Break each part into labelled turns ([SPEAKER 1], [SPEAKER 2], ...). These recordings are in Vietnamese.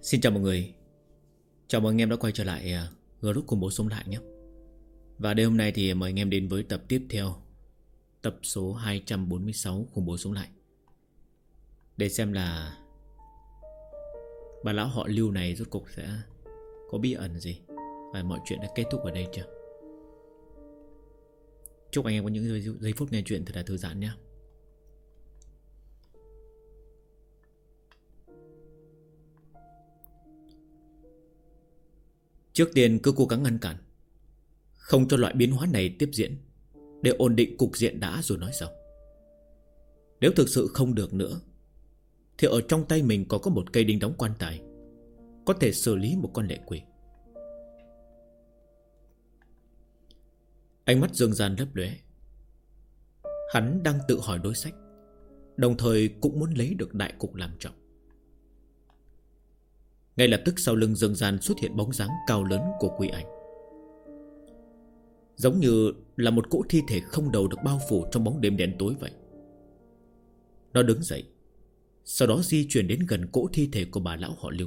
[SPEAKER 1] Xin chào mọi người. Chào mừng anh em đã quay trở lại group khủng bố sống lại nhé. Và đêm hôm nay thì mời anh em đến với tập tiếp theo, tập số 246 khủng bố sống lại, để xem là bà lão họ Lưu này rốt cuộc sẽ có bí ẩn gì, và mọi chuyện đã kết thúc ở đây chưa. Chúc anh em có những giây phút nghe chuyện thật là thư giãn nhé. Trước tiên cứ cố gắng ngăn cản, không cho loại biến hóa này tiếp diễn, để ổn định cục diện đã rồi nói sau. Nếu thực sự không được nữa, thì ở trong tay mình còn có một cây đinh đóng quan tài, có thể xử lý một con lệ quỷ. Ánh mắt Dương Gian lấp lóe. Hắn đang tự hỏi đối sách, đồng thời cũng muốn lấy được đại cục làm trọng. Ngay lập tức sau lưng Dương Gian xuất hiện bóng dáng cao lớn của quỷ ảnh, giống như là một cỗ thi thể không đầu được bao phủ trong bóng đêm đen tối vậy. Nó đứng dậy, sau đó di chuyển đến gần cỗ thi thể của bà lão họ Lưu.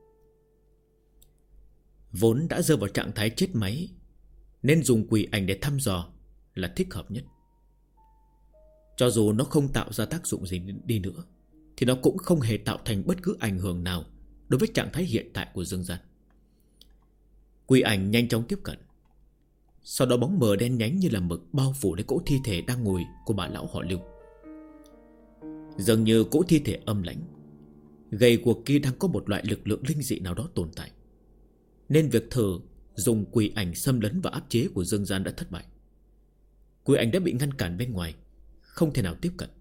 [SPEAKER 1] Vốn đã rơi vào trạng thái chết máy, nên dùng quỷ ảnh để thăm dò là thích hợp nhất. Cho dù nó không tạo ra tác dụng gì đi nữa, thì nó cũng không hề tạo thành bất cứ ảnh hưởng nào đối với trạng thái hiện tại của Dương Gian. Quỷ ảnh nhanh chóng tiếp cận, sau đó bóng mờ đen nhánh như là mực bao phủ lấy cỗ thi thể đang ngồi của bà lão họ Lưu. Dường như cỗ thi thể âm lãnh, gầy guộc kia đang có một loại lực lượng linh dị nào đó tồn tại, nên việc thử dùng quỷ ảnh xâm lấn và áp chế của Dương Gian đã thất bại. Quỷ ảnh đã bị ngăn cản bên ngoài, không thể nào tiếp cận.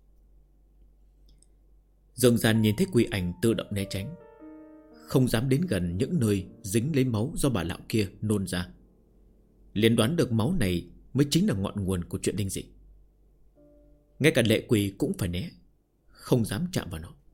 [SPEAKER 1] Dương Gian nhìn thấy quỷ ảnh tự động né tránh, không dám đến gần những nơi dính lấy máu do bà lão kia nôn ra. Liền đoán được máu này mới chính là ngọn nguồn của chuyện linh dị. Ngay cả lệ quỷ cũng phải né, không dám chạm vào nó.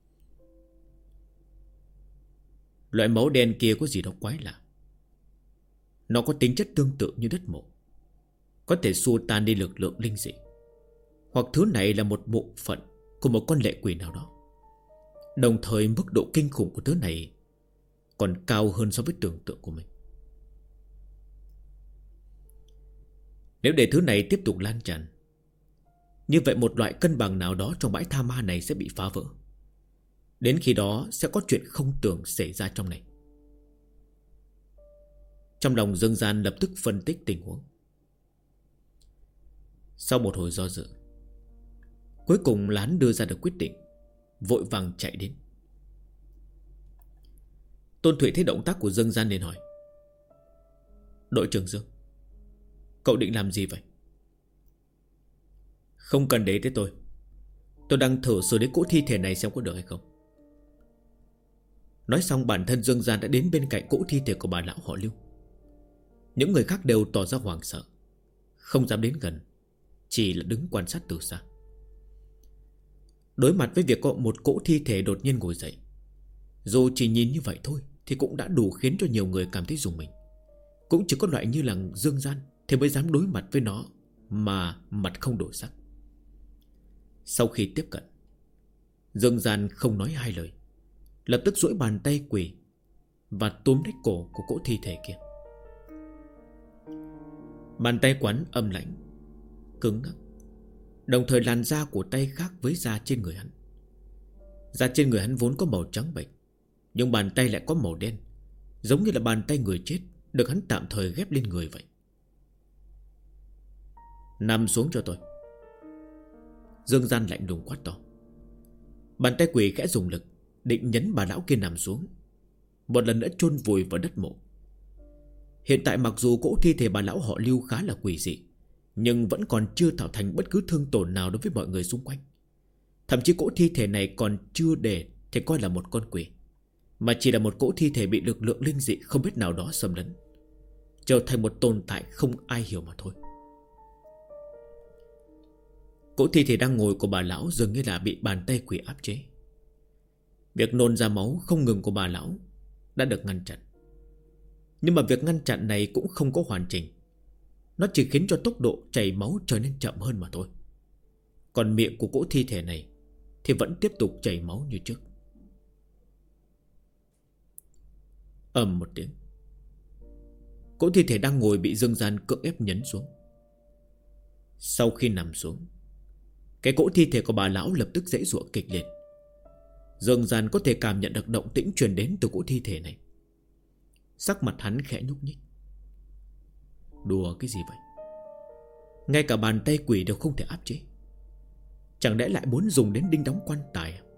[SPEAKER 1] Loại máu đen kia có gì đó quái lạ. Nó có tính chất tương tự như đất mộ, có thể xua tan đi lực lượng linh dị, hoặc thứ này là một bộ phận của một con lệ quỷ nào đó. Đồng thời mức độ kinh khủng của thứ này còn cao hơn so với tưởng tượng của mình. Nếu để thứ này tiếp tục lan tràn, như vậy một loại cân bằng nào đó trong bãi tha ma này sẽ bị phá vỡ. Đến khi đó sẽ có chuyện không tưởng xảy ra trong này. Trong lòng Dương Gian lập tức phân tích tình huống. Sau một hồi do dự, cuối cùng là hắn đưa ra được quyết định, vội vàng chạy đến. Tôn Thụy thấy động tác của Dương Gian nên hỏi: "Đội trưởng Dương, cậu định làm gì vậy?" "Không cần để tới tôi đang thử xử lý cỗ thi thể này xem có được hay không." Nói xong bản thân Dương Gian đã đến bên cạnh cỗ thi thể của bà lão họ Lưu. Những người khác đều tỏ ra hoảng sợ, không dám đến gần, chỉ là đứng quan sát từ xa. Đối mặt với việc có một cỗ thi thể đột nhiên ngồi dậy, dù chỉ nhìn như vậy thôi thì cũng đã đủ khiến cho nhiều người cảm thấy rùng mình. Cũng chỉ có loại như là Dương Gian thì mới dám đối mặt với nó mà mặt không đổi sắc. Sau khi tiếp cận, Dương Gian không nói hai lời, lập tức duỗi bàn tay quỳ và túm lấy cổ của cỗ thi thể kia. Bàn tay quán âm lạnh, cứng ngắc, đồng thời làn da của tay khác với da trên người hắn. Da trên người hắn vốn có màu trắng bệch, nhưng bàn tay lại có màu đen, giống như là bàn tay người chết được hắn tạm thời ghép lên người vậy. "Nằm xuống cho tôi." Dương Gian lạnh lùng quát to. Bàn tay quỷ khẽ dùng lực, định nhấn bà lão kia nằm xuống, một lần nữa chôn vùi vào đất mộ. Hiện tại mặc dù cỗ thi thể bà lão họ Lưu khá là quỷ dị, nhưng vẫn còn chưa tạo thành bất cứ thương tổn nào đối với mọi người xung quanh. Thậm chí cỗ thi thể này còn chưa để thì coi là một con quỷ, mà chỉ là một cỗ thi thể bị lực lượng linh dị không biết nào đó xâm lấn, trở thành một tồn tại không ai hiểu mà thôi. Cỗ thi thể đang ngồi của bà lão dường như là bị bàn tay quỷ áp chế. Việc nôn ra máu không ngừng của bà lão đã được ngăn chặn, nhưng mà việc ngăn chặn này cũng không có hoàn chỉnh. Nó chỉ khiến cho tốc độ chảy máu trở nên chậm hơn mà thôi. Còn miệng của cỗ thi thể này thì vẫn tiếp tục chảy máu như trước. Ầm một tiếng, cỗ thi thể đang ngồi bị Dương Gian cưỡng ép nhấn xuống. Sau khi nằm xuống, cái cỗ thi thể của bà lão lập tức giãy giụa kịch liệt. Dương Gian có thể cảm nhận được động tĩnh truyền đến từ cỗ thi thể này. Sắc mặt hắn khẽ nhúc nhích. Đùa cái gì vậy? Ngay cả bàn tay quỷ đều không thể áp chế, chẳng lẽ lại muốn dùng đến đinh đóng quan tài à?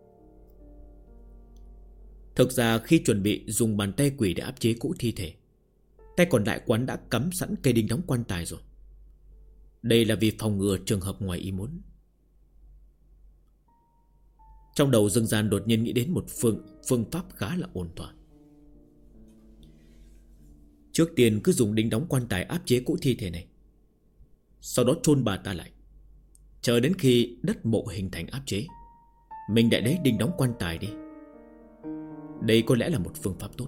[SPEAKER 1] Thực ra khi chuẩn bị dùng bàn tay quỷ để áp chế cỗ thi thể, tay còn lại quán đã cắm sẵn cây đinh đóng quan tài rồi. Đây là vì phòng ngừa trường hợp ngoài ý muốn. Trong đầu Dương Gian đột nhiên nghĩ đến một phương pháp khá là ổn thỏa. Trước tiên cứ dùng đinh đóng quan tài áp chế cỗ thi thể này, sau đó chôn bà ta lại, chờ đến khi đất mộ hình thành áp chế, mình lại lấy đinh đóng quan tài đi. Đây có lẽ là một phương pháp tốt.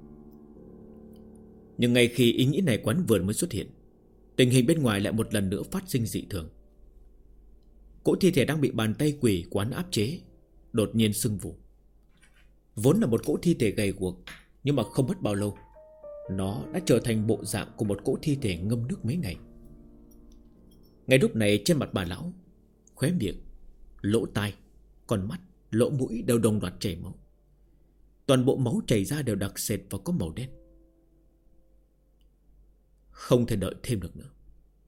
[SPEAKER 1] Nhưng ngay khi ý nghĩ này quán vừa mới xuất hiện, tình hình bên ngoài lại một lần nữa phát sinh dị thường. Cỗ thi thể đang bị bàn tay quỷ quán áp chế đột nhiên sưng vù. Vốn là một cỗ thi thể gầy guộc, nhưng mà không mất bao lâu, nó đã trở thành bộ dạng của một cỗ thi thể ngâm nước mấy ngày. Ngay lúc này trên mặt bà lão, khóe miệng, lỗ tai, con mắt, lỗ mũi đều đồng loạt chảy máu. Toàn bộ máu chảy ra đều đặc sệt và có màu đen. Không thể đợi thêm được nữa.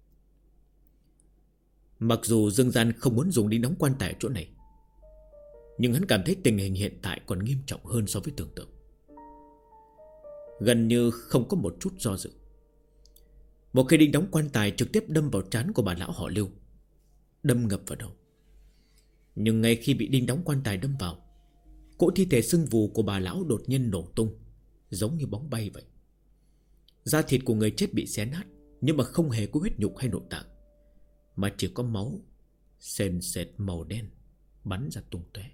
[SPEAKER 1] Mặc dù Dương Gian không muốn dùng đinh đóng quan tài ở chỗ này, nhưng hắn cảm thấy tình hình hiện tại còn nghiêm trọng hơn so với tưởng tượng. Gần như không có một chút do dự, một cây đinh đóng quan tài trực tiếp đâm vào trán của bà lão họ Lưu, đâm ngập vào đầu. Nhưng ngay khi bị đinh đóng quan tài đâm vào, cỗ thi thể sưng vù của bà lão đột nhiên nổ tung, giống như bóng bay vậy. Da thịt của người chết bị xé nát, nhưng mà không hề có huyết nhục hay nội tạng, mà chỉ có máu sền sệt màu đen bắn ra tung tóe.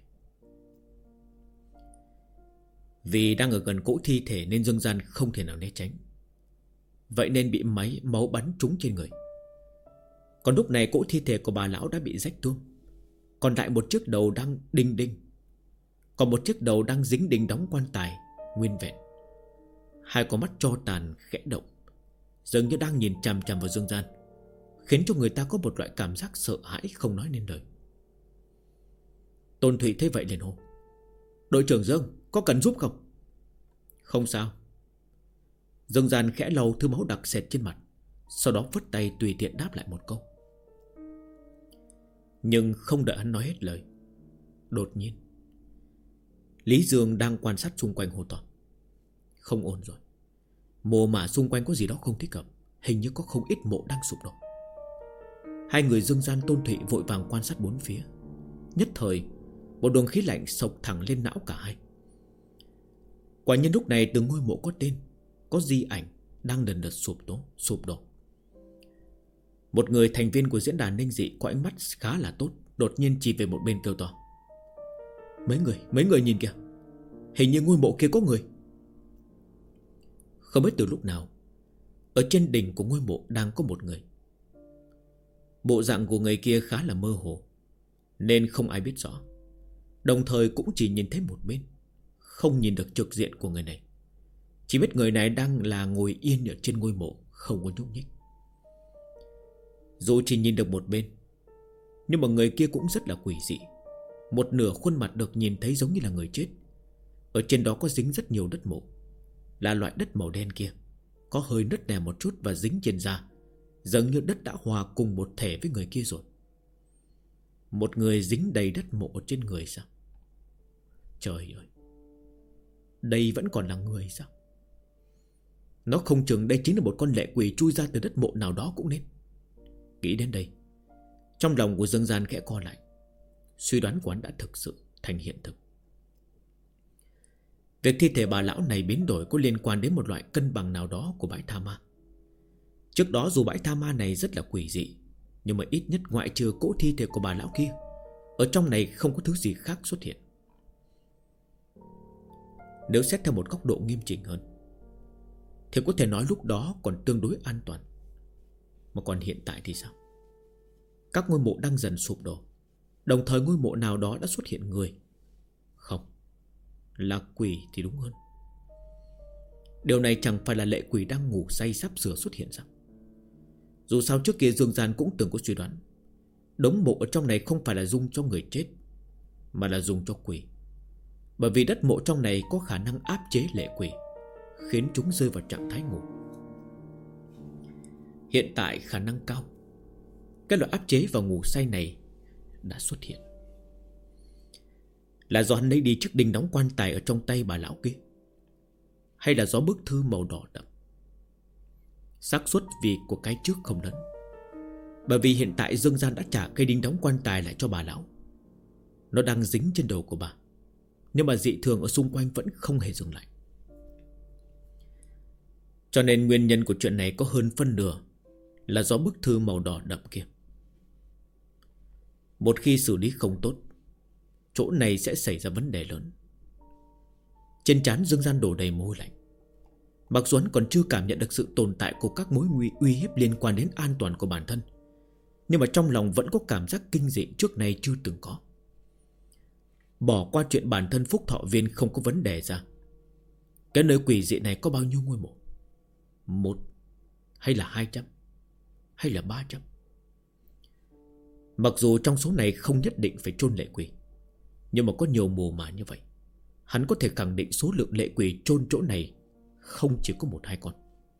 [SPEAKER 1] Vì đang ở gần cỗ thi thể nên Dương Gian không thể nào né tránh, vậy nên bị máu bắn trúng trên người. Còn lúc này cỗ thi thể của bà lão đã bị rách tung, còn lại một chiếc đầu đang đinh đinh, còn một chiếc đầu đang dính đinh đóng quan tài nguyên vẹn. Hai con mắt tro tàn khẽ động, dường như đang nhìn chằm chằm vào Dương Gian, khiến cho người ta có một loại cảm giác sợ hãi không nói nên lời. Tôn Thụy thấy vậy liền hô: "Đội trưởng Dương, có cần giúp không?" "Không sao." Dương Gian khẽ lau thứ máu đặc sệt trên mặt, sau đó phất tay tùy tiện đáp lại một câu. Nhưng không đợi hắn nói hết lời, đột nhiên Lý Dương đang quan sát xung quanh hô to: "Không ổn rồi, mồ mả xung quanh có gì đó không thích hợp, hình như có không ít mộ đang sụp đổ." Hai người Dương Gian, Tôn Thụy vội vàng quan sát bốn phía. Nhất thời một luồng khí lạnh sộc thẳng lên não cả hai. Quả nhiên lúc này từng ngôi mộ có tên, có di ảnh đang lần lượt sụp đổ. Một người thành viên của diễn đàn Ninh Dị có ánh mắt khá là tốt, đột nhiên chỉ về một bên kêu to: Mấy người nhìn kìa, hình như ngôi mộ kia có người." Không biết từ lúc nào, ở trên đỉnh của ngôi mộ đang có một người. Bộ dạng của người kia khá là mơ hồ, nên không ai biết rõ, đồng thời cũng chỉ nhìn thấy một bên, không nhìn được trực diện của người này. Chỉ biết người này đang là ngồi yên ở trên ngôi mộ, không có nhúc nhích. Dù chỉ nhìn được một bên, nhưng mà người kia cũng rất là quỷ dị. Một nửa khuôn mặt được nhìn thấy giống như là người chết, ở trên đó có dính rất nhiều đất mộ, là loại đất màu đen kia, có hơi nứt nẻ một chút và dính trên da, giống như đất đã hòa cùng một thể với người kia rồi. Một người dính đầy đất mộ trên người sao? Trời ơi, đây vẫn còn là người sao? Nó không chừng đây chính là một con lệ quỷ chui ra từ đất mộ nào đó cũng nên. Nghĩ đến đây, trong lòng của Dương Gian khẽ co lại. Suy đoán của hắn đã thực sự thành hiện thực. Việc thi thể bà lão này biến đổi có liên quan đến một loại cân bằng nào đó của bãi tha ma. Trước đó dù bãi tha ma này rất là quỷ dị, nhưng mà ít nhất ngoại trừ cỗ thi thể của bà lão kia, ở trong này không có thứ gì khác xuất hiện. Nếu xét theo một góc độ nghiêm chỉnh hơn, thì có thể nói lúc đó còn tương đối an toàn. Mà còn hiện tại thì sao? Các ngôi mộ đang dần sụp đổ, đồng thời ngôi mộ nào đó đã xuất hiện người. Không, là quỷ thì đúng hơn. Điều này chẳng phải là lệ quỷ đang ngủ say sắp sửa xuất hiện sao? Dù sao trước kia Dương Gian cũng từng có suy đoán, đống mộ ở trong này không phải là dùng cho người chết, mà là dùng cho quỷ. Bởi vì đất mộ trong này có khả năng áp chế lệ quỷ, khiến chúng rơi vào trạng thái ngủ. Hiện tại khả năng cao cái loại áp chế và ngủ say này đã xuất hiện. Là do hắn lấy đi chiếc đinh đóng quan tài ở trong tay bà lão kia, hay là do bức thư màu đỏ đậm? Xác suất vì của cái trước không lớn, bởi vì hiện tại Dương Gian đã trả cây đinh đóng quan tài lại cho bà lão. Nó đang dính trên đầu của bà, nhưng mà dị thường ở xung quanh vẫn không hề dừng lại. Cho nên nguyên nhân của chuyện này có hơn phân nửa là do bức thư màu đỏ đậm kia. Một khi xử lý không tốt, chỗ này sẽ xảy ra vấn đề lớn. Trên trán Dương Gian đổ đầy mồ hôi lạnh. Mặc dù hắn còn chưa cảm nhận được sự tồn tại của các mối uy hiếp liên quan đến an toàn của bản thân, nhưng mà trong lòng vẫn có cảm giác kinh dị trước nay chưa từng có. Bỏ qua chuyện bản thân Phúc Thọ Viên không có vấn đề ra, cái nơi quỷ dị này có bao nhiêu ngôi mộ? 1 hay là 200 hay là 300? Mặc dù trong số này không nhất định phải chôn lệ quỷ, nhưng mà có nhiều mồ mả như vậy, hắn có thể khẳng định số lượng lệ quỷ chôn chỗ này không chỉ có 1-2 con.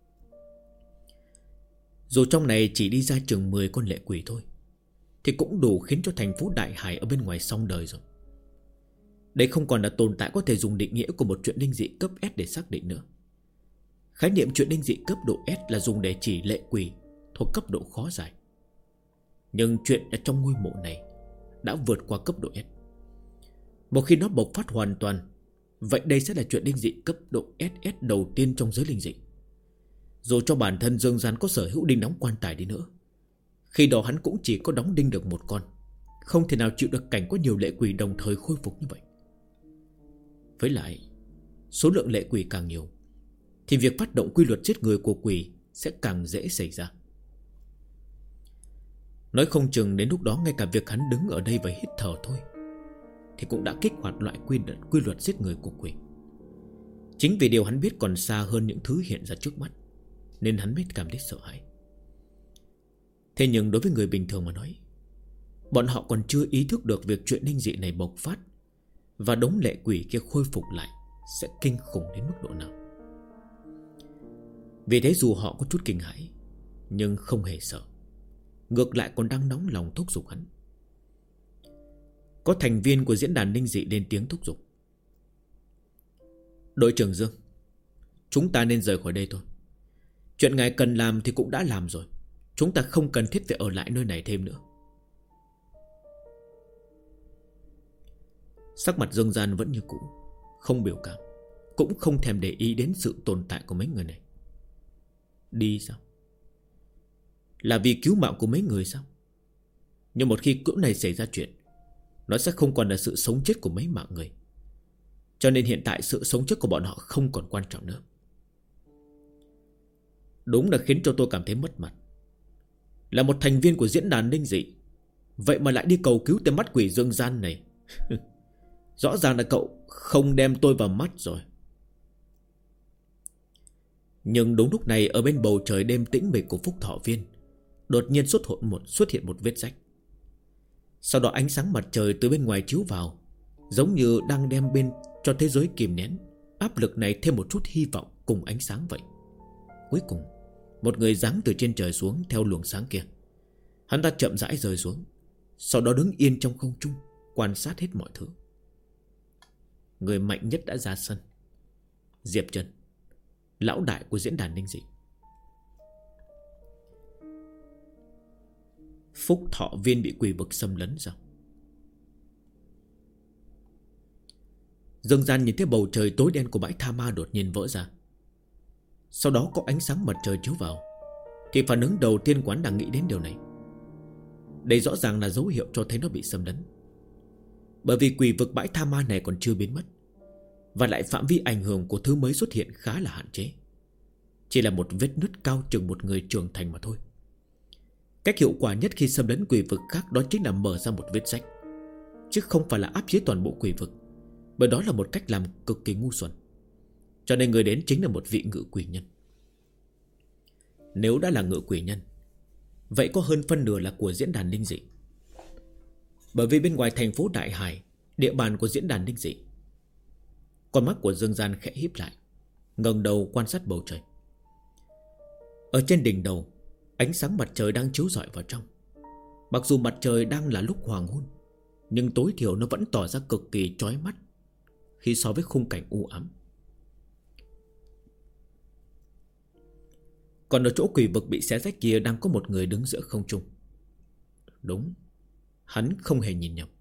[SPEAKER 1] Dù trong này chỉ đi ra chừng 10 con lệ quỷ thôi, thì cũng đủ khiến cho thành phố Đại Hải ở bên ngoài xong đời rồi. Đây không còn là tồn tại có thể dùng định nghĩa của một chuyện linh dị cấp S để xác định nữa. Khái niệm chuyện linh dị cấp độ S là dùng để chỉ lệ quỷ thuộc cấp độ khó giải. Nhưng chuyện ở trong ngôi mộ này đã vượt qua cấp độ S. Một khi nó bộc phát hoàn toàn, vậy đây sẽ là chuyện linh dị cấp độ SS đầu tiên trong giới linh dị. Dù cho bản thân Dương Gian có sở hữu đinh đóng quan tài đi nữa, khi đó hắn cũng chỉ có đóng đinh được 1 con, không thể nào chịu được cảnh có nhiều lệ quỷ đồng thời khôi phục như vậy. Với lại, số lượng lệ quỷ càng nhiều, thì việc phát động quy luật giết người của quỷ sẽ càng dễ xảy ra. Nói không chừng đến lúc đó ngay cả việc hắn đứng ở đây và hít thở thôi thì cũng đã kích hoạt loại quy luật giết người của quỷ. Chính vì điều hắn biết còn xa hơn những thứ hiện ra trước mắt, nên hắn mới cảm thấy sợ hãi. Thế nhưng đối với người bình thường mà nói, bọn họ còn chưa ý thức được việc chuyện linh dị này bộc phát và đống lệ quỷ kia khôi phục lại sẽ kinh khủng đến mức độ nào. Vì thế dù họ có chút kinh hãi, nhưng không hề sợ, ngược lại còn đang nóng lòng thúc giục hắn. Có thành viên của diễn đàn linh dị lên tiếng thúc giục: "Đội trưởng Dương, chúng ta nên rời khỏi đây thôi. Chuyện ngài cần làm thì cũng đã làm rồi, chúng ta không cần thiết phải ở lại nơi này thêm nữa." Sắc mặt Dương Gian vẫn như cũ, không biểu cảm, cũng không thèm để ý đến sự tồn tại của mấy người này. Đi sao? Là vì cứu mạng của mấy người sao? Nhưng một khi cỗ này xảy ra chuyện, nó sẽ không còn là sự sống chết của mấy mạng người. Cho nên hiện tại sự sống chết của bọn họ không còn quan trọng nữa. Đúng là khiến cho tôi cảm thấy mất mặt. Là một thành viên của diễn đàn linh dị, vậy mà lại đi cầu cứu tên mắt quỷ Dương Gian này. Rõ ràng là cậu không đem tôi vào mắt rồi. Nhưng đúng lúc này, ở bên bầu trời đêm tĩnh mịch của Phúc Thọ Viên, đột nhiên xuất hiện một vết rách. Sau đó ánh sáng mặt trời từ bên ngoài chiếu vào, giống như đang đem bên cho thế giới kìm nén áp lực này thêm một chút hy vọng cùng ánh sáng vậy. Cuối cùng, một người giáng từ trên trời xuống theo luồng sáng kia. Hắn ta chậm rãi rơi xuống, sau đó đứng yên trong không trung, quan sát hết mọi thứ. Người mạnh nhất đã ra sân: Diệp Trần, lão đại của diễn đàn linh dị. Phúc Thọ Viên bị quỷ vực xâm lấn sao? Dương Gian nhìn thấy bầu trời tối đen của bãi tha ma đột nhiên vỡ ra. Sau đó có ánh sáng mặt trời chiếu vào, thì phản ứng đầu tiên của hắn đang nghĩ đến điều này. Đây rõ ràng là dấu hiệu cho thấy nó bị xâm lấn. Bởi vì quỷ vực bãi tha ma này còn chưa biến mất, và lại phạm vi ảnh hưởng của thứ mới xuất hiện khá là hạn chế, chỉ là một vết nứt cao chừng một người trưởng thành mà thôi. Cách hiệu quả nhất khi xâm lấn quỷ vực khác đó chính là mở ra một vết rách, chứ không phải là áp chế toàn bộ quỷ vực, bởi đó là một cách làm cực kỳ ngu xuẩn. cho nên người đến chính là một vị ngự quỷ nhân. Nếu đã là ngự quỷ nhân, vậy có hơn phân nửa là của diễn đàn linh dị. Bởi vì bên ngoài thành phố Đại Hải, địa bàn của diễn đàn linh dị. Con mắt của Dương Gian khẽ híp lại, ngẩng đầu quan sát bầu trời. Ở trên đỉnh đầu, ánh sáng mặt trời đang chiếu rọi vào trong. Mặc dù mặt trời đang là lúc hoàng hôn, nhưng tối thiểu nó vẫn tỏ ra cực kỳ chói mắt khi so với khung cảnh u ám. Còn ở chỗ quỷ vực bị xé rách kia đang có một người đứng giữa không trung. Đúng, hắn không hề nhìn nhầm.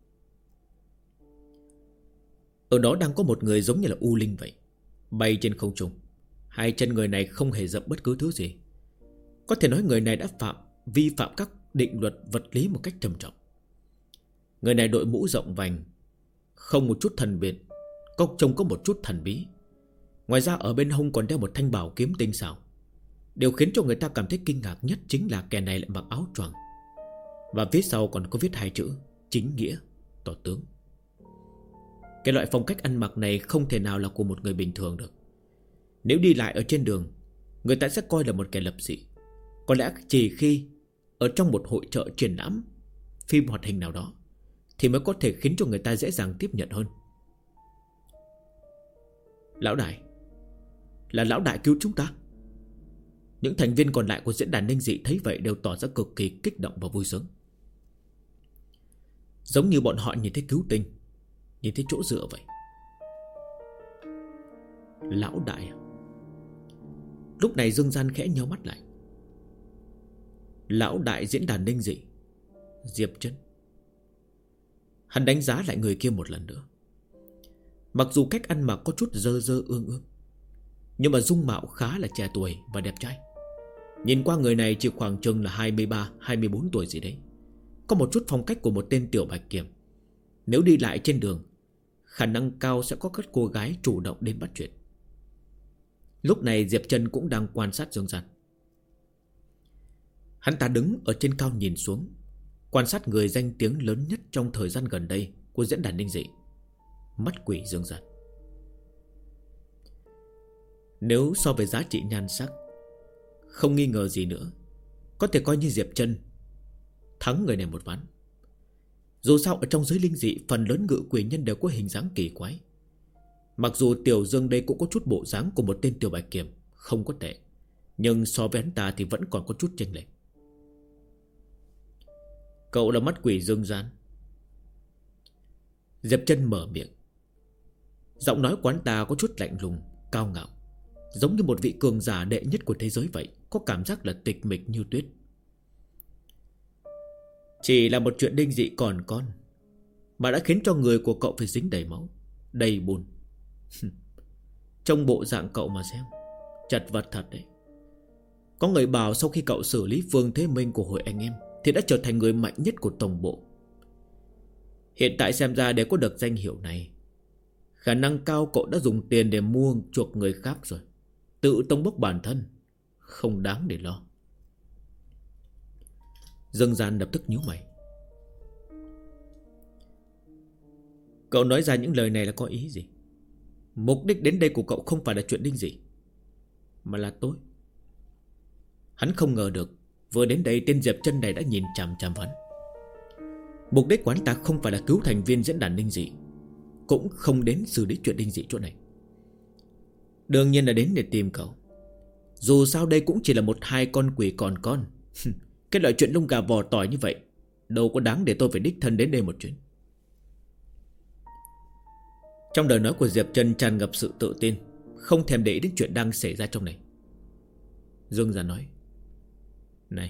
[SPEAKER 1] Ở đó đang có một người giống như là U Linh vậy, bay trên không trung. Hai chân người này không hề dậm bất cứ thứ gì. Có thể nói người này đã vi phạm các định luật vật lý một cách trầm trọng. Người này đội mũ rộng vành, không một chút thần biện, trông có một chút thần bí. Ngoài ra ở bên hông còn đeo một thanh bảo kiếm tinh xảo. Điều khiến cho người ta cảm thấy kinh ngạc nhất chính là kẻ này lại mặc áo choàng, và phía sau còn có viết hai chữ chính nghĩa, tỏ tướng. Cái loại phong cách ăn mặc này không thể nào là của một người bình thường được. Nếu đi lại ở trên đường, người ta sẽ coi là một kẻ lập dị. Có lẽ chỉ khi ở trong một hội chợ triển lãm phim hoạt hình nào đó thì mới có thể khiến cho người ta dễ dàng tiếp nhận hơn. Lão đại, là lão đại cứu chúng ta. Những thành viên còn lại của diễn đàn linh dị thấy vậy đều tỏ ra cực kỳ kích động và vui sướng, giống như bọn họ nhìn thấy cứu tinh, nhìn thấy chỗ dựa vậy. Lão đại à? Lúc này Dương Gian khẽ nhíu mắt lại. Lão đại diễn đàn linh dị Diệp Chân. Hắn đánh giá lại người kia một lần nữa. Mặc dù cách ăn mặc có chút dơ dơ ương ương, nhưng mà dung mạo khá là trẻ tuổi và đẹp trai. Nhìn qua người này chỉ khoảng chừng là 23-24 tuổi gì đấy. Có một chút phong cách của một tên tiểu bạch kiểm. Nếu đi lại trên đường, khả năng cao sẽ có các cô gái chủ động đến bắt chuyện. Lúc này Diệp Chân cũng đang quan sát Dương Gian. Hắn ta đứng ở trên cao nhìn xuống, quan sát người danh tiếng lớn nhất trong thời gian gần đây của diễn đàn linh dị, mắt quỷ Dương Gian. Nếu so về giá trị nhan sắc, không nghi ngờ gì nữa, có thể coi như Diệp Chân thắng người này một ván. Dù sao ở trong giới linh dị, phần lớn ngự quỷ nhân đều có hình dáng kỳ quái. Mặc dù Tiểu Dương đây cũng có chút bộ dáng của một tên tiểu bạch kiểm, không có tệ, nhưng so với hắn ta thì vẫn còn có chút chênh lệch. Cậu là mắt quỷ Dương Gian. Diệp Chân mở miệng. Giọng nói của hắn ta có chút lạnh lùng, cao ngạo, giống như một vị cường giả đệ nhất của thế giới vậy, có cảm giác là tịch mịch như tuyết. Chỉ là một chuyện linh dị còn con mà đã khiến cho người của cậu phải dính đầy máu, đầy bùn. Trong bộ dạng cậu mà xem, chật vật thật đấy. Có người bảo sau khi cậu xử lý Phương Thế Minh của hội anh em thì đã trở thành người mạnh nhất của tổng bộ. Hiện tại xem ra để có được danh hiệu này, khả năng cao cậu đã dùng tiền để mua chuộc người khác rồi, tự tông bốc bản thân, không đáng để lo. Dương Gian lập tức nhíu mày. Cậu nói ra những lời này là có ý gì? Mục đích đến đây của cậu không phải là chuyện linh dị, mà là tôi. Hắn không ngờ được vừa đến đây tên Diệp Chân này đã nhìn chằm chằm hắn. Mục đích của hắn ta không phải là cứu thành viên diễn đàn linh dị, cũng không đến xử lý chuyện linh dị chỗ này. Đương nhiên là đến để tìm cậu. Dù sao đây cũng chỉ là một hai con quỷ còn con. Cái loại chuyện lông gà vò tỏi như vậy đâu có đáng để tôi phải đích thân đến đây một chuyến. Trong lời nói của Diệp Chân tràn ngập sự tự tin, không thèm để ý đến chuyện đang xảy ra trong này. Dương Gian nói: Này,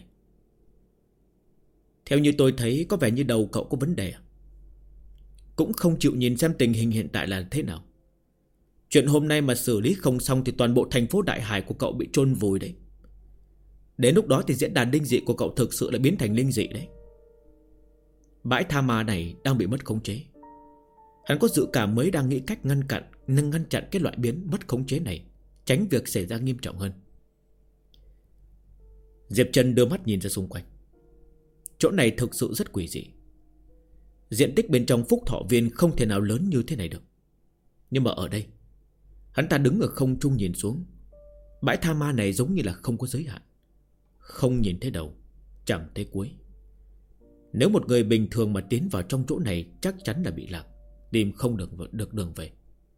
[SPEAKER 1] theo như tôi thấy có vẻ như đầu cậu có vấn đề à? Cũng không chịu nhìn xem tình hình hiện tại là thế nào. Chuyện hôm nay mà xử lý không xong thì toàn bộ thành phố Đại Hải của cậu bị chôn vùi đấy. Đến lúc đó thì diễn đàn linh dị của cậu thực sự là biến thành linh dị đấy. Bãi tha ma này đang bị mất khống chế. Hắn có dự cảm mới đang nghĩ cách ngăn chặn cái loại biến mất khống chế này, tránh việc xảy ra nghiêm trọng hơn. Diệp Chân đưa mắt nhìn ra xung quanh. Chỗ này thực sự rất quỷ dị. Diện tích bên trong Phúc Thọ Viên không thể nào lớn như thế này được. Nhưng mà ở đây, Hắn ta đứng ở không trung nhìn xuống. Bãi tha ma này giống như là không có giới hạn, không nhìn thấy đầu, chẳng thấy cuối. Nếu một người bình thường mà tiến vào trong chỗ này chắc chắn là bị lạc, tìm không được đường về.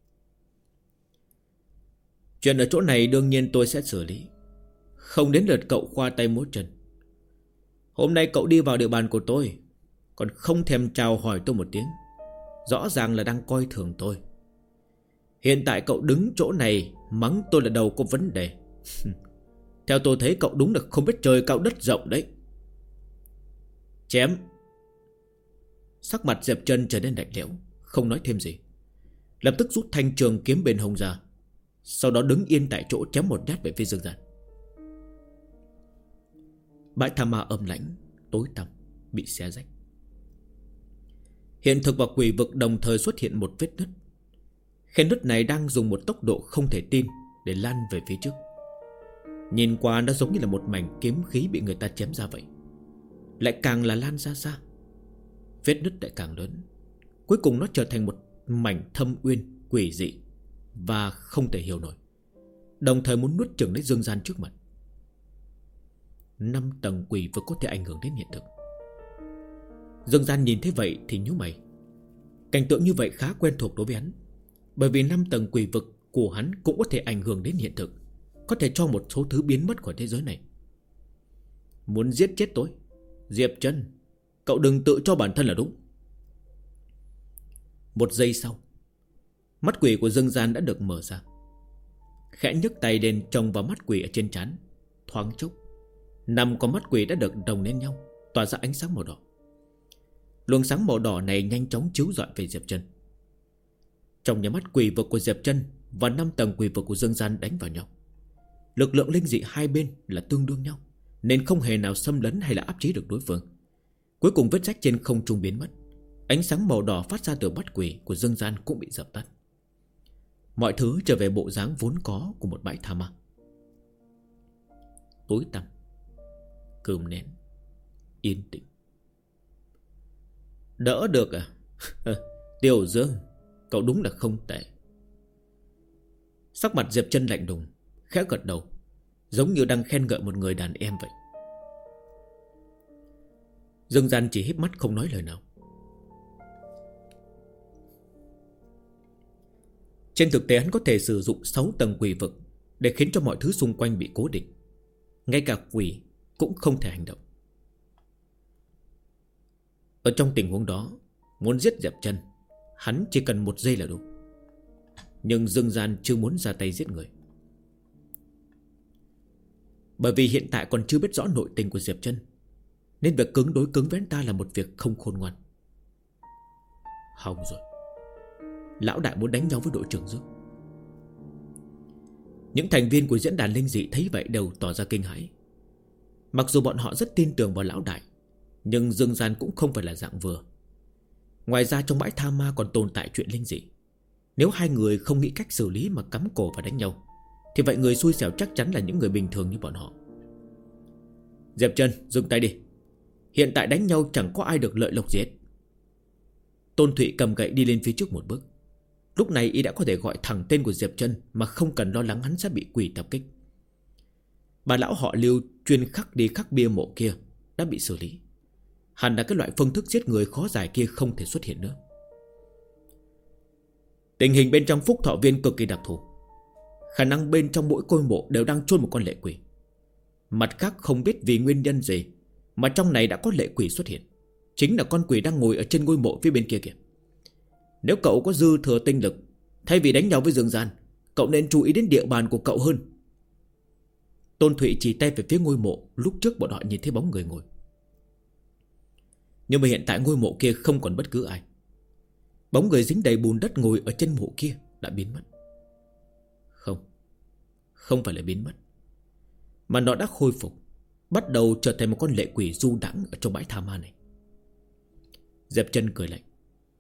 [SPEAKER 1] Chuyện ở chỗ này đương nhiên tôi sẽ xử lý, không đến lượt cậu khoa tay múa chân. Hôm nay cậu đi vào địa bàn của tôi, còn không thèm chào hỏi tôi một tiếng, rõ ràng là đang coi thường tôi. Hiện tại cậu đứng chỗ này mắng tôi là đầu có vấn đề. Theo tôi thấy cậu đúng là không biết trời cao đất rộng đấy. Chém. Sắc mặt Diệp Trân trở nên lạnh lẽo, không nói thêm gì. Lập tức rút thanh trường kiếm bên hông ra, sau đó đứng yên tại chỗ chém một nhát về phía Dương Gian. Bãi tha ma âm lãnh, tối tăm, bị xé rách. Hiện thực và quỷ vực đồng thời xuất hiện một vết nứt. Khe nứt này đang dùng một tốc độ không thể tin để lan về phía trước. Nhìn qua nó giống như là một mảnh kiếm khí bị người ta chém ra vậy. Lại càng là lan ra xa. Vết nứt lại càng lớn. Cuối cùng nó trở thành một mảnh thâm uyên quỷ dị và không thể hiểu nổi, đồng thời muốn nuốt chửng lấy Dương Gian trước mặt. 5 tầng quỷ vực có thể ảnh hưởng đến hiện thực. Dương Gian nhìn thấy vậy thì nhíu mày. Cảnh tượng như vậy khá quen thuộc đối với hắn, bởi vì 5 tầng quỷ vực của hắn cũng có thể ảnh hưởng đến hiện thực, có thể cho một số thứ biến mất khỏi thế giới này. Muốn giết chết tôi, Diệp Trân, cậu đừng tự cho bản thân là đúng. Một giây sau, mắt quỷ của Dương Gian đã được mở ra. Khẽ nhấc tay lên trông vào mắt quỷ ở trên trán. Thoáng chốc, 5 con mắt quỷ đã được đồng lên nhau, tỏa ra ánh sáng màu đỏ. Luồng sáng màu đỏ này nhanh chóng chiếu rọi về Diệp Trân. Trong nhà mắt, quỷ vực của Diệp Trân và 5 tầng quỷ vực của Dương Gian đánh vào nhau. Lực lượng linh dị hai bên là tương đương nhau, nên không hề nào xâm lấn hay là áp chế được đối phương. Cuối cùng vết rách trên không trung biến mất. Ánh sáng màu đỏ phát ra từ mắt quỷ của Dương Gian cũng bị dập tắt. Mọi thứ trở về bộ dáng vốn có của một bãi tha ma. Tối tăm, cơm nén, yên tĩnh. Đỡ được à? Tiểu Dương, cậu đúng là không tệ. Sắc mặt Diệp Trân lạnh lùng, khẽ gật đầu, giống như đang khen ngợi một người đàn em vậy. Dương Gian chỉ híp mắt không nói lời nào. Trên thực tế hắn có thể sử dụng 6 tầng quỷ vực để khiến cho mọi thứ xung quanh bị cố định. Ngay cả quỷ cũng không thể hành động. Ở trong tình huống đó, muốn giết Diệp Trân, hắn chỉ cần 1 giây là đủ. Nhưng Dương Gian chưa muốn ra tay giết người, bởi vì hiện tại còn chưa biết rõ nội tình của Diệp Trân, nên việc cứng đối cứng với hắn ta là một việc không khôn ngoan. Hỏng rồi, lão đại muốn đánh nhau với đội trưởng Dương. Những thành viên của diễn đàn linh dị thấy vậy đều tỏ ra kinh hãi. Mặc dù bọn họ rất tin tưởng vào lão đại, nhưng Dương Gian cũng không phải là dạng vừa. Ngoài ra trong bãi tha ma còn tồn tại chuyện linh dị. Nếu hai người không nghĩ cách xử lý mà cắm cổ và đánh nhau, thì vậy người xui xẻo chắc chắn là những người bình thường như bọn họ. Diệp Trân, dừng tay đi. Hiện tại đánh nhau chẳng có ai được lợi lộc gì hết. Tôn Thụy cầm gậy đi lên phía trước một bước. Lúc này y đã có thể gọi thẳng tên của Diệp Trân mà không cần lo lắng hắn sẽ bị quỷ tập kích. Bà lão họ Lưu chuyên khắc đi khắc bia mộ kia đã bị xử lý. Hẳn là cái loại phương thức giết người khó giải kia không thể xuất hiện nữa. Tình hình bên trong Phúc Thọ Viên cực kỳ đặc thù. Khả năng bên trong mỗi ngôi mộ đều đang chôn một con lệ quỷ. Mặt khác không biết vì nguyên nhân gì mà trong này đã có lệ quỷ xuất hiện. Chính là con quỷ đang ngồi ở trên ngôi mộ phía bên kia kìa. Nếu cậu có dư thừa tinh lực, thay vì đánh nhau với Dương Gian, cậu nên chú ý đến địa bàn của cậu hơn. Tôn Thụy chỉ tay về phía ngôi mộ lúc trước bọn họ nhìn thấy bóng người ngồi. Nhưng mà hiện tại ngôi mộ kia không còn bất cứ ai. Bóng người dính đầy bùn đất ngồi ở trên mộ kia đã biến mất. Không phải là biến mất, mà nó đã khôi phục, bắt đầu trở thành một con lệ quỷ du đãng ở trong bãi tha ma này. Diệp Trân cười lạnh.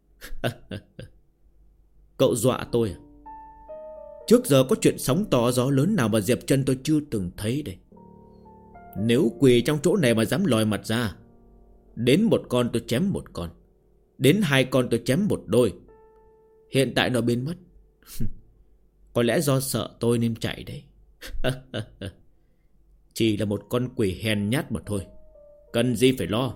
[SPEAKER 1] Cậu dọa tôi à? Trước giờ có chuyện sóng to gió lớn nào mà Diệp Trân tôi chưa từng thấy đây. Nếu quỷ trong chỗ này mà dám lòi mặt ra, đến 1 con tôi chém 1 con, đến 2 con tôi chém 1 đôi. Hiện tại nó biến mất. Có lẽ do sợ tôi nên chạy đấy. Chỉ là một con quỷ hèn nhát mà thôi, cần gì phải lo.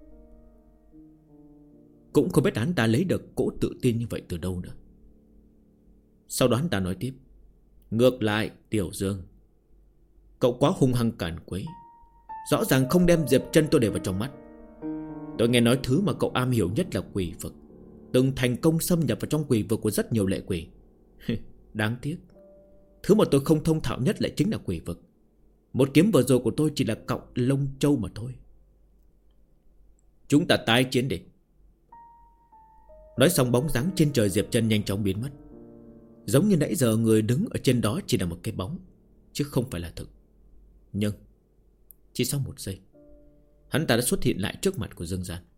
[SPEAKER 1] Cũng không biết hắn ta lấy được cỗ tự tin như vậy từ đâu nữa. Sau đó hắn ta nói tiếp: ngược lại Tiểu Dương, cậu quá hung hăng càn quấy, rõ ràng không đem Diệp Chân tôi để vào trong mắt. Tôi nghe nói thứ mà cậu am hiểu nhất là quỷ vực, từng thành công xâm nhập vào trong quỷ vực của rất nhiều lệ quỷ. Đáng tiếc, thứ mà tôi không thông thạo nhất lại chính là quỷ vực. Một kiếm vừa rồi của tôi chỉ là cọng lông châu mà thôi. Chúng ta tái chiến đi. Nói xong bóng dáng trên trời Diệp Chân nhanh chóng biến mất. Giống như nãy giờ người đứng ở trên đó chỉ là một cái bóng, chứ không phải là thực. Nhưng chỉ sau một giây, hắn ta đã xuất hiện lại trước mặt của Dương Gian.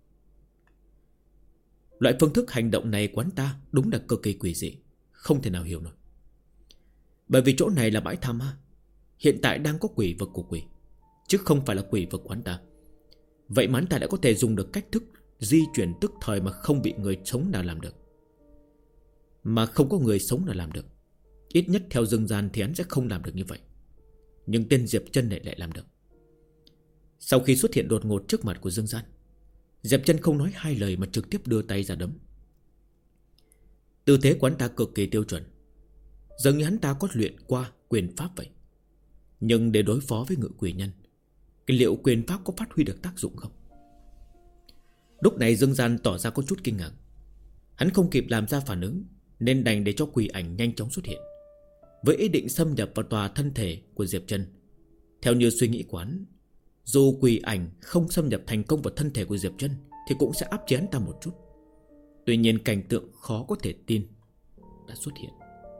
[SPEAKER 1] Loại phương thức hành động này của hắn ta đúng là cực kỳ quỷ dị, không thể nào hiểu nổi. Bởi vì chỗ này là bãi tha ma, hiện tại đang có quỷ vực của quỷ, chứ không phải là quỷ vực của hắn ta. Vậy mà hắn ta đã có thể dùng được cách thức di chuyển tức thời mà không bị người sống nào làm được. Mà không có người sống nào làm được. Ít nhất theo Dương Gian thì hắn sẽ không làm được như vậy. Nhưng tên Diệp Chân này lại làm được. Sau khi xuất hiện đột ngột trước mặt của Dương Gian, Diệp Chân không nói hai lời mà trực tiếp đưa tay ra đấm. Tư thế của hắn ta cực kỳ tiêu chuẩn, dường như hắn ta có luyện qua quyền pháp vậy. Nhưng để đối phó với ngự quỷ nhân, cái liệu quyền pháp có phát huy được tác dụng không? Lúc này Dương Gian tỏ ra có chút kinh ngạc. Hắn không kịp làm ra phản ứng, nên đành để cho quỷ ảnh nhanh chóng xuất hiện, với ý định xâm nhập vào tòa thân thể của Diệp Chân. Theo như suy nghĩ của hắn, dù quỷ ảnh không xâm nhập thành công vào thân thể của Diệp Chân thì cũng sẽ áp chế hắn ta một chút. Tuy nhiên cảnh tượng khó có thể tin đã xuất hiện.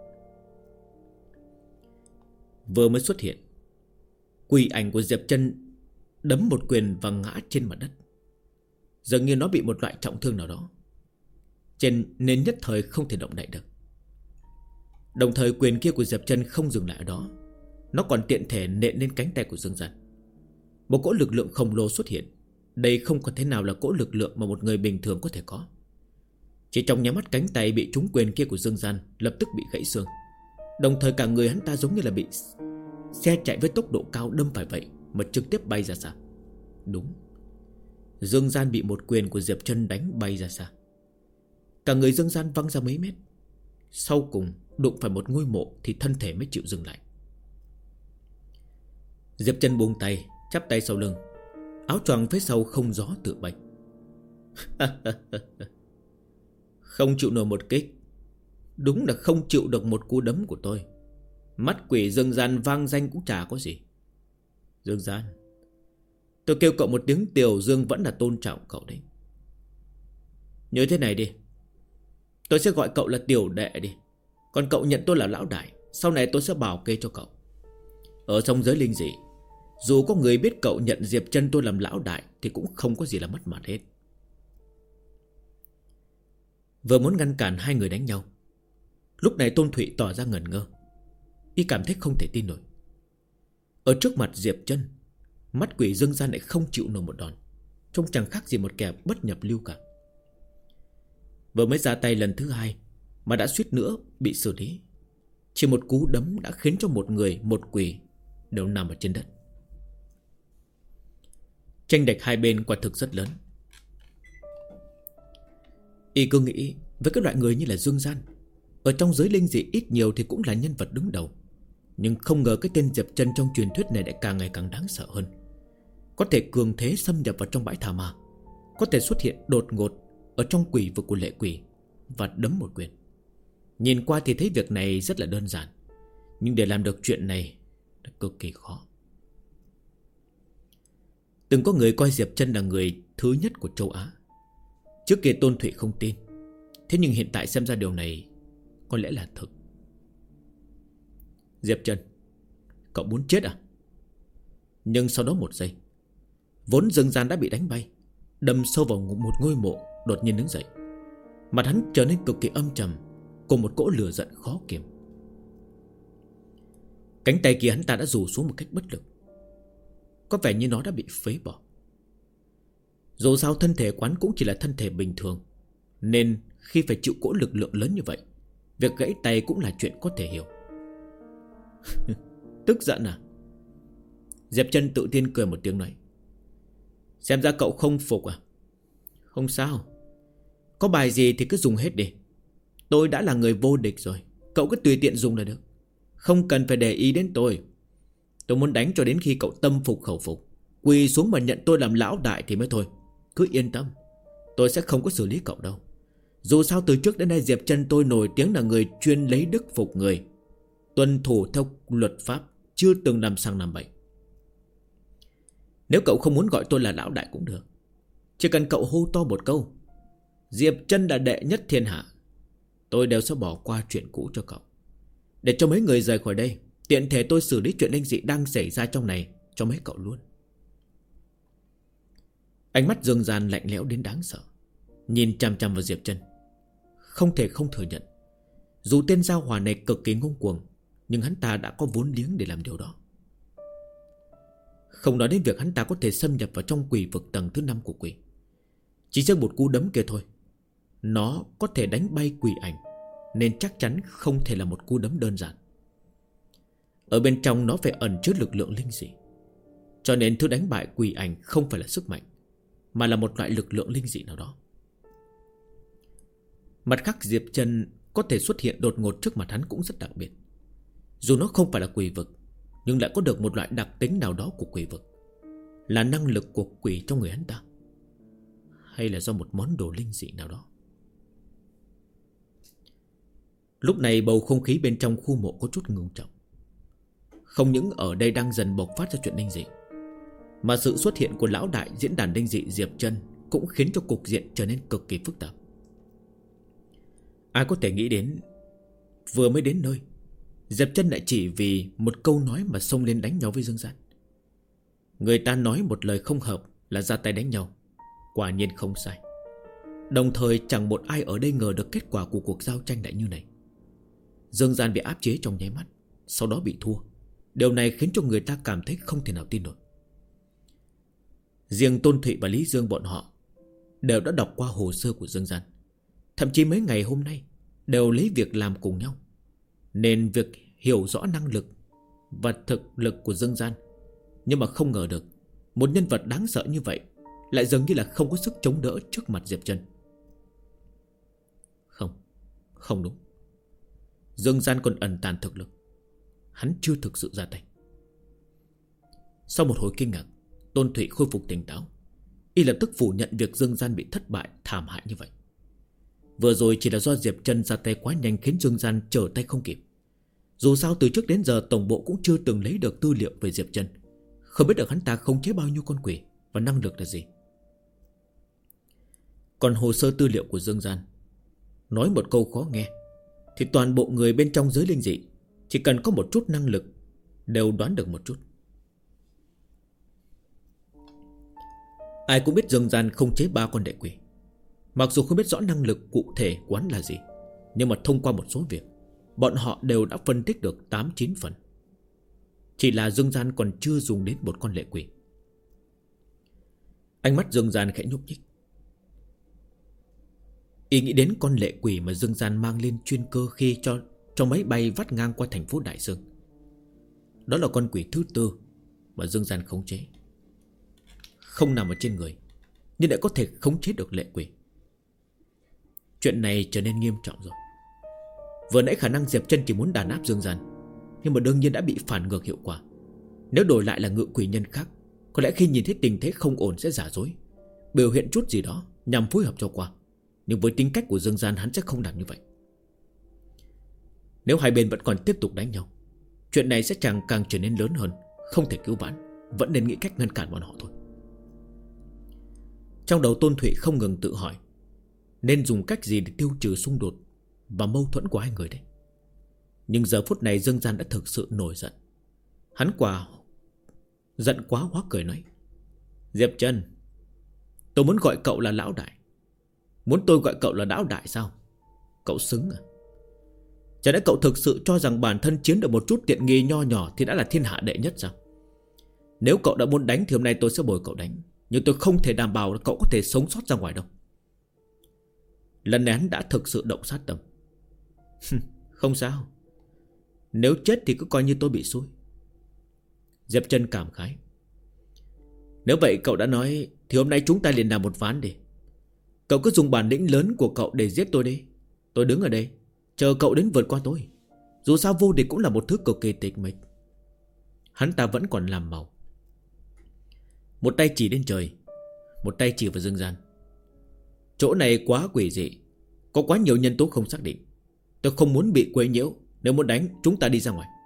[SPEAKER 1] Vừa mới xuất hiện, quỷ ảnh của Diệp Chân đấm một quyền và ngã trên mặt đất. Dường như nó bị một loại trọng thương nào đó, nên nhất thời không thể động đậy được. Đồng thời quyền kia của Diệp Chân không dừng lại ở đó, nó còn tiện thể nện lên cánh tay của Dương Gian. Một cỗ lực lượng khổng lồ xuất hiện. Đây không có thể nào là cỗ lực lượng mà một người bình thường có thể có. Chỉ trong nháy mắt cánh tay bị trúng quyền kia của Dương Gian lập tức bị gãy xương. Đồng thời cả người hắn ta giống như là bị xe chạy với tốc độ cao đâm phải vậy mà trực tiếp bay ra xa. Đúng, Dương Gian bị một quyền của Diệp Chân đánh bay ra xa. Cả người Dương Gian văng ra mấy mét, sau cùng đụng phải một ngôi mộ thì thân thể mới chịu dừng lại. Diệp Chân buông tay, chắp tay sau lưng, áo choàng phía sau không gió tự bay. Không chịu nổi một kích, đúng là không chịu được một cú đấm của tôi. Mắt quỷ Dương Gian vang danh cũng chả có gì. Dương Gian, tôi kêu cậu một tiếng Tiểu Dương vẫn là tôn trọng cậu đấy. Nhớ thế này đi, tôi sẽ gọi cậu là tiểu đệ đi, còn cậu nhận tôi là lão đại. Sau này tôi sẽ bảo kê cho cậu. Ở trong giới linh dị, dù có người biết cậu nhận Diệp Chân tôi làm lão đại thì cũng không có gì là mất mặt hết. Vừa muốn ngăn cản hai người đánh nhau, lúc này Tôn Thụy tỏ ra ngẩn ngơ. Y cảm thấy không thể tin nổi. Ở trước mặt Diệp Chân, mắt quỷ Dương Gian lại không chịu nổi một đòn, trông chẳng khác gì một kẻ bất nhập lưu cả. Vừa mới ra tay lần thứ hai mà đã suýt nữa bị xử lý. Chỉ một cú đấm đã khiến cho một người một quỷ đều nằm ở trên đất. Chênh lệch hai bên quả thực rất lớn. Y cứ nghĩ với cái loại người như là Dương Gian, ở trong giới linh dị ít nhiều thì cũng là nhân vật đứng đầu. Nhưng không ngờ cái tên Diệp Chân trong truyền thuyết này lại càng ngày càng đáng sợ hơn. Có thể cường thế xâm nhập vào trong bãi tha ma, có thể xuất hiện đột ngột ở trong quỷ vực của lệ quỷ và đấm một quyền. Nhìn qua thì thấy việc này rất là đơn giản, nhưng để làm được chuyện này là cực kỳ khó. Từng có người coi Diệp Chân là người thứ nhất của châu Á. Trước kia Tôn Thụy không tin, thế nhưng hiện tại xem ra điều này có lẽ là thực. Diệp Chân, cậu muốn chết à? Nhưng sau đó một giây, vốn Dương Gian đã bị đánh bay, đâm sâu vào một ngôi mộ, đột nhiên đứng dậy. Mặt hắn trở nên cực kỳ âm trầm, cùng một cỗ lửa giận khó kiềm. Cánh tay kia hắn ta đã rủ xuống một cách bất lực, có vẻ như nó đã bị phế bỏ. Dù sao thân thể quán cũng chỉ là thân thể bình thường, nên khi phải chịu cỗ lực lượng lớn như vậy, việc gãy tay cũng là chuyện có thể hiểu. Tức giận à? Diệp Chân tự tin cười một tiếng nói. Xem ra cậu không phục à? Không sao, có bài gì thì cứ dùng hết đi. Tôi đã là người vô địch rồi, cậu cứ tùy tiện dùng là được. Không cần phải để ý đến tôi. Tôi muốn đánh cho đến khi cậu tâm phục khẩu phục, quỳ xuống mà nhận tôi làm lão đại thì mới thôi. Cứ yên tâm, tôi sẽ không có xử lý cậu đâu. Dù sao từ trước đến nay Diệp Chân tôi nổi tiếng là người chuyên lấy đức phục người, tuân thủ theo luật pháp, chưa từng làm sang làm bậy. Nếu cậu không muốn gọi tôi là lão đại cũng được, chỉ cần cậu hô to một câu Diệp Chân là đệ nhất thiên hạ, tôi đều sẽ bỏ qua chuyện cũ cho cậu, để cho mấy người rời khỏi đây. Tiện thể tôi xử lý chuyện linh dị đang xảy ra trong này cho mấy cậu luôn. Ánh mắt Dương Gian lạnh lẽo đến đáng sợ, nhìn chằm chằm vào Diệp Chân. Không thể không thừa nhận, dù tên gia hỏa này cực kỳ ngông cuồng, nhưng hắn ta đã có vốn liếng để làm điều đó. Không nói đến việc hắn ta có thể xâm nhập vào trong quỷ vực tầng thứ 5 của quỷ. Chỉ riêng một cú đấm kia thôi, nó có thể đánh bay quỷ ảnh, nên chắc chắn không thể là một cú đấm đơn giản. Ở bên trong nó phải ẩn chứa lực lượng linh dị, cho nên thứ đánh bại quỷ ảnh không phải là sức mạnh, mà là một loại lực lượng linh dị nào đó. Mặt khác, Diệp Chân có thể xuất hiện đột ngột trước mặt hắn cũng rất đặc biệt. Dù nó không phải là quỷ vực, nhưng lại có được một loại đặc tính nào đó của quỷ vực, là năng lực của quỷ trong người hắn ta, hay là do một món đồ linh dị nào đó. Lúc này bầu không khí bên trong khu mộ có chút ngưng trọng. Không những ở đây đang dần bộc phát ra chuyện linh dị, mà sự xuất hiện của lão đại diễn đàn linh dị Diệp Chân cũng khiến cho cục diện trở nên cực kỳ phức tạp. Ai có thể nghĩ đến, vừa mới đến nơi, Diệp Chân lại chỉ vì một câu nói mà xông lên đánh nhau với Dương Gian. Người ta nói một lời không hợp là ra tay đánh nhau, quả nhiên không sai. Đồng thời chẳng một ai ở đây ngờ được kết quả của cuộc giao tranh lại như này. Dương Gian bị áp chế trong nháy mắt, sau đó bị thua. Điều này khiến cho người ta cảm thấy không thể nào tin nổi. Riêng Tôn Thụy và Lý Dương bọn họ đều đã đọc qua hồ sơ của Dương Gian, thậm chí mấy ngày hôm nay đều lấy việc làm cùng nhau, nên việc hiểu rõ năng lực và thực lực của Dương Gian. Nhưng mà không ngờ được một nhân vật đáng sợ như vậy lại dường như là không có sức chống đỡ trước mặt Diệp Chân. Không đúng. Dương Gian còn ẩn tàng thực lực, hắn chưa thực sự ra tay. Sau một hồi kinh ngạc, Tôn Thụy khôi phục tỉnh táo. Y lập tức phủ nhận việc Dương Gian bị thất bại thảm hại như vậy. Vừa rồi chỉ là do Diệp Chân ra tay quá nhanh khiến Dương Gian trở tay không kịp. Dù sao từ trước đến giờ tổng bộ cũng chưa từng lấy được tư liệu về Diệp Chân, không biết được hắn ta khống chế bao nhiêu con quỷ và năng lực là gì. Còn hồ sơ tư liệu của Dương Gian, nói một câu khó nghe thì toàn bộ người bên trong giới linh dị chỉ cần có một chút năng lực đều đoán được một chút. Ai cũng biết Dương Gian khống chế 3 con đệ quỷ. Mặc dù không biết rõ năng lực cụ thể của hắn là gì, nhưng mà thông qua một số việc, bọn họ đều đã phân tích được 8-9 phần. Chỉ là Dương Gian còn chưa dùng đến một con lệ quỷ. Ánh mắt Dương Gian khẽ nhúc nhích. Y nghĩ đến con lệ quỷ mà Dương Gian mang lên chuyên cơ khi cho máy bay vắt ngang qua thành phố Đại Dương. Đó là con quỷ thứ 4 mà Dương Gian khống chế. Không nằm ở trên người, nhưng lại có thể khống chế được lệ quỷ. Chuyện này trở nên nghiêm trọng rồi. Vừa nãy khả năng Diệp Chân chỉ muốn đàn áp Dương Gian, nhưng mà đương nhiên đã bị phản ngược hiệu quả. Nếu đổi lại là ngự quỷ nhân khác, có lẽ khi nhìn thấy tình thế không ổn sẽ giả dối, biểu hiện chút gì đó nhằm phối hợp cho qua. Nhưng với tính cách của Dương Gian, hắn sẽ không làm như vậy. Nếu hai bên vẫn còn tiếp tục đánh nhau, chuyện này sẽ càng trở nên lớn hơn, không thể cứu vãn. Vẫn nên nghĩ cách ngăn cản bọn họ thôi. Trong đầu Tôn Thụy không ngừng tự hỏi nên dùng cách gì để tiêu trừ xung đột và mâu thuẫn của hai người đây. Nhưng giờ phút này Dương Gian đã thực sự nổi giận. Hắn giận quá hóa cười nói: Diệp Chân, tôi muốn gọi cậu là lão đại. Muốn tôi gọi cậu là lão đại sao? Cậu xứng à? Chả lẽ cậu thực sự cho rằng bản thân chiếm được một chút tiện nghi nho nhỏ thì đã là thiên hạ đệ nhất sao? Nếu cậu đã muốn đánh thì hôm nay tôi sẽ bồi cậu đánh, nhưng tôi không thể đảm bảo là cậu có thể sống sót ra ngoài đâu. Lần này hắn đã thực sự động sát tâm. Không sao. Nếu chết thì cứ coi như tôi bị xui. Diệp Trân cảm khái. Nếu vậy cậu đã nói thì hôm nay chúng ta liền làm một ván đi. Cậu cứ dùng bản lĩnh lớn của cậu để giết tôi đi. Tôi đứng ở đây chờ cậu đến vượt qua tôi. Dù sao vô địch cũng là một thứ cực kỳ tịch mịch. Hắn ta vẫn còn làm màu. Một tay chỉ lên trời, một tay chỉ vào dương gian. Chỗ này quá quỷ dị, có quá nhiều nhân tố không xác định. Tôi không muốn bị quấy nhiễu. Nếu muốn đánh chúng ta đi ra ngoài.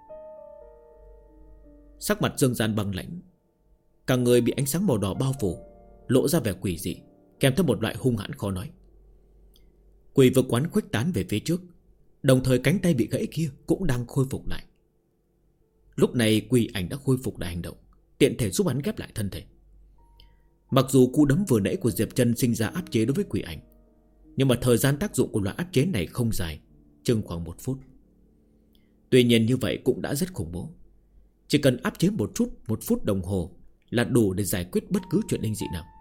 [SPEAKER 1] Sắc mặt dương gian băng lãnh, cả người bị ánh sáng màu đỏ bao phủ, lộ ra vẻ quỷ dị, kèm theo một loại hung hãn khó nói. Quỷ vực quán khuếch tán về phía trước, đồng thời cánh tay bị gãy kia cũng đang khôi phục lại. Lúc này quỷ ảnh đã khôi phục lại hành động, tiện thể giúp hắn ghép lại thân thể. Mặc dù cú đấm vừa nãy của Diệp Trân sinh ra áp chế đối với quỷ ảnh, nhưng mà thời gian tác dụng của loại áp chế này không dài, chừng khoảng 1 phút. Tuy nhiên như vậy cũng đã rất khủng bố. Chỉ cần áp chế một chút, 1 phút đồng hồ là đủ để giải quyết bất cứ chuyện linh dị nào.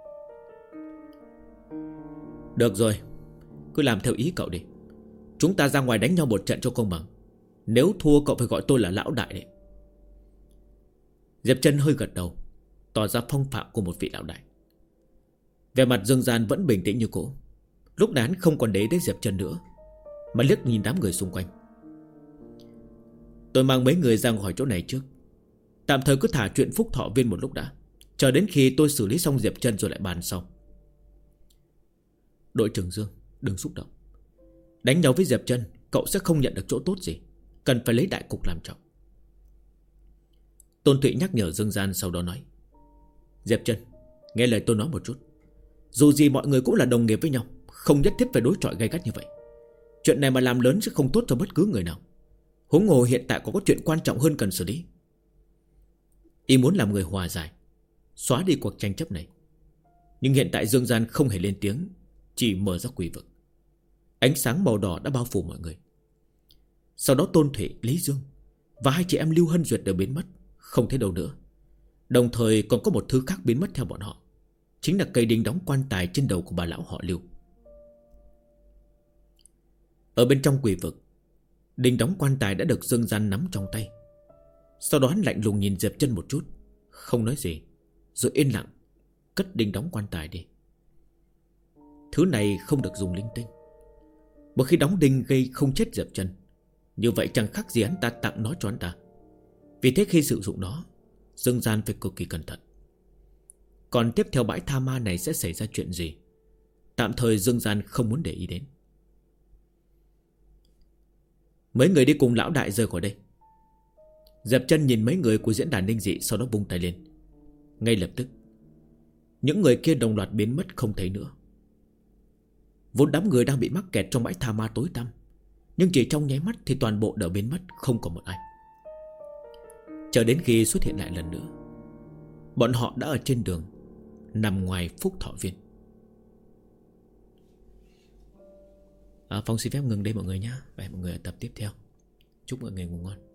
[SPEAKER 1] Được rồi, cứ làm theo ý cậu đi. Chúng ta ra ngoài đánh nhau một trận cho công bằng. Nếu thua cậu phải gọi tôi là lão đại đấy. Diệp Trân hơi gật đầu, tỏ ra phong phạm của một vị lão đại. Vẻ mặt Dương Gian vẫn bình tĩnh như cũ. Lúc này hắn không còn để đến Diệp Trân nữa, mà liếc nhìn đám người xung quanh. Tôi mang mấy người ra khỏi chỗ này trước. Tạm thời cứ thả chuyện Phúc Thọ Viên một lúc đã, chờ đến khi tôi xử lý xong Diệp Trân rồi lại bàn sau. Đội trưởng Dương, đừng xúc động. Đánh nhau với Diệp Trân cậu sẽ không nhận được chỗ tốt gì, cần phải lấy đại cục làm trọng. Tôn Thụy nhắc nhở Dương Gian, sau đó nói: Diệp Trân, nghe lời tôi nói một chút. Dù gì mọi người cũng là đồng nghiệp với nhau, không nhất thiết phải đối chọi gay gắt như vậy. Chuyện này mà làm lớn sẽ không tốt cho bất cứ người nào. Huống hồ hiện tại có chuyện quan trọng hơn cần xử lý. Y muốn làm người hòa giải, xóa đi cuộc tranh chấp này. Nhưng hiện tại Dương Gian không hề lên tiếng, chỉ mở ra quỷ vực. Ánh sáng màu đỏ đã bao phủ mọi người. Sau đó Tôn Thụy, Lý Dương và hai chị em Lưu Hân Duyệt đều biến mất, không thấy đâu nữa. Đồng thời còn có một thứ khác biến mất theo bọn họ, chính là cây đinh đóng quan tài trên đầu của bà lão họ Lưu. Ở bên trong quỷ vực, đinh đóng quan tài đã được Dương Gian nắm trong tay. Sau đó hắn lạnh lùng nhìn Diệp Trân một chút, không nói gì, rồi yên lặng cất đinh đóng quan tài đi. Thứ này không được dùng linh tinh. Một khi đóng đinh gây không chết Diệp Trân, như vậy chẳng khác gì hắn ta tặng nó cho hắn ta. Vì thế khi sử dụng nó, Dương Gian phải cực kỳ cẩn thận. Còn tiếp theo bãi tha ma này sẽ xảy ra chuyện gì, tạm thời Dương Gian không muốn để ý đến. Mấy người đi cùng lão đại rời khỏi đây. Diệp Trân nhìn mấy người của diễn đàn linh dị, sau đó vung tay lên. Ngay lập tức những người kia đồng loạt biến mất không thấy nữa. Vốn đám người đang bị mắc kẹt trong bãi tha ma tối tăm, nhưng chỉ trong nháy mắt thì toàn bộ đều biến mất, không còn một ai. Chờ đến khi xuất hiện lại lần nữa, bọn họ đã ở trên đường, nằm ngoài Phúc Thọ Viên. Phong xin phép ngừng đây mọi người nhé. Và hẹn mọi người ở tập tiếp theo. Chúc mọi người ngủ ngon.